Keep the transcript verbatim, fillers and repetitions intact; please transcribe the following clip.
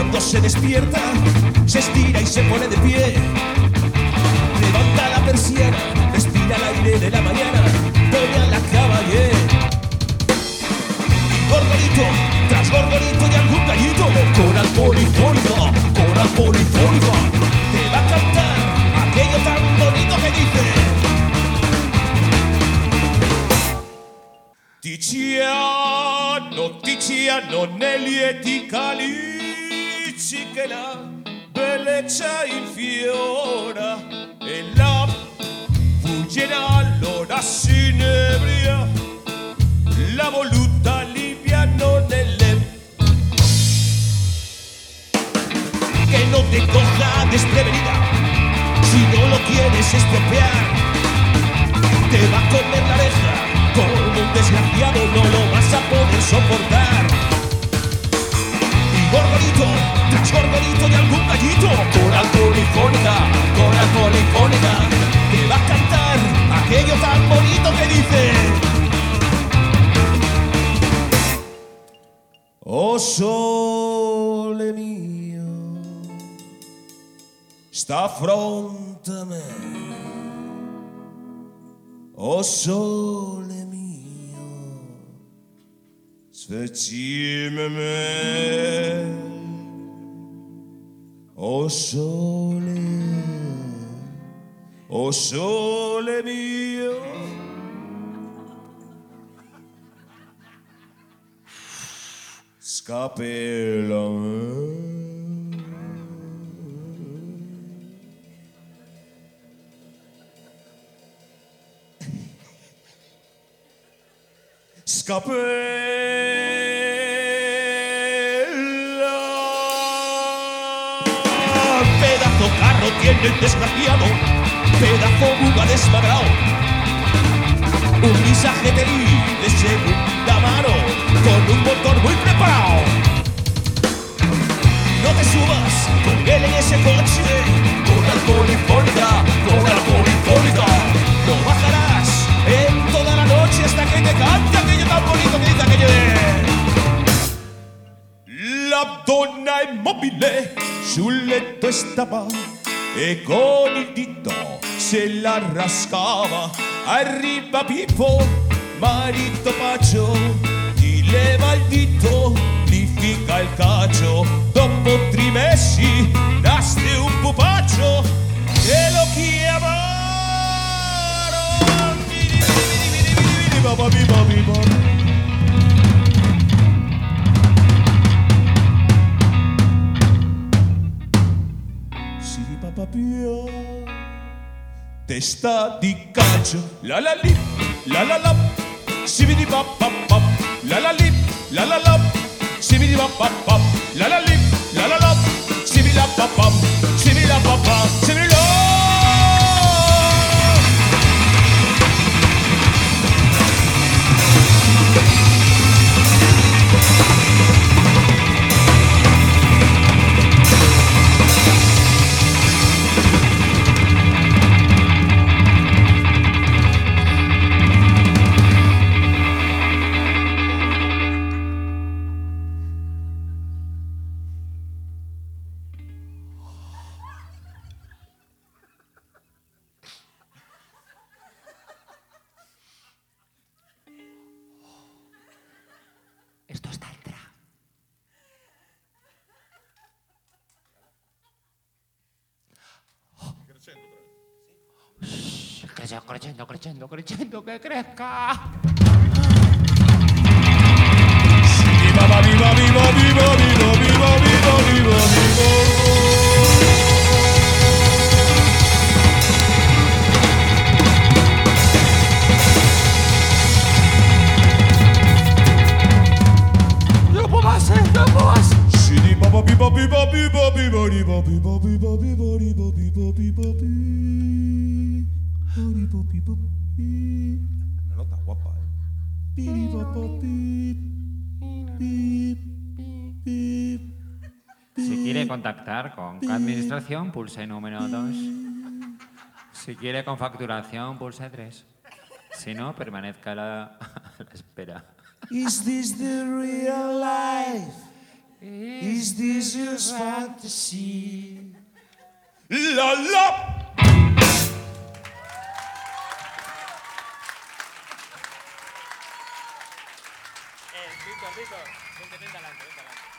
Cuando se despierta, se estira y se pone de pie. Levanta la persiana, respira el aire de la mañana, doña la caballé. Gorgorito, tras gorgorito y algún gallito, coral polifónica, coral polifónica, te va a cantar aquello tan bonito que dice: Tiziano, Tiziano, negli eticalici che la bellezza infiora e la fuggirà allora si inebria la voluta liviano nelle que no te coja desprevenida si no lo quieres estropear, te va a comer la oreja como un desgraciado, no lo vas a poder soportar. Y gorgorito, tras gorgorito de algún gallito, coral polifónica, coral polifónica, te va a cantar aquello tan bonito que dice: Oh sole mio, sta fronte a me. Oh sole mio, sfecime me. Oh sole, oh sole mio, scapellami. Scapella. Pedazo carro tiene el desgraciado, pedazo buga desmadrado, un visaje de segunda mano con un motor muy preparado. No te subas con él en ese coche, con la polifónica, con la polifónica, no bajarás en toda la noche hasta que te cante aquello tan bonito que dice aquello de: la donna immobile sul letto stava e con il dito se la rascava. Arriva Pippo, marito Pacio, gli leva il dito, gli fica il cacio. Dopo tre mesi nasce un pupaccio e lo chiamarono Baba Biba Biba. Si papà Pio, testa di calcio, la la li, la la la, si vidi papà pap, la la li, la la la, si vidi papà pap, la la li, la la la, si vidi la papà, si vidi la papà, si vidi la. Esto está entra. Crescendo, crescendo, crescendo, crescendo, que crezca. Viva, viva, viva, viva, viva, viva, viva, viva, viva. No puedo más, eh, no puedo más. Si di baba biba biba biba biba biba biba biba biba biba biba biba biba biba. Una nota guapa, eh. Biba bip bip bip. Si quiere contactar con Administración, pulse número dos. Si quiere con facturación, pulse tres. Si no, permanezca a la, a la espera. Is this the real life? Is this just fantasy? La la. Eh, Víctor, Víctor, vente, vente adelante, vente adelante.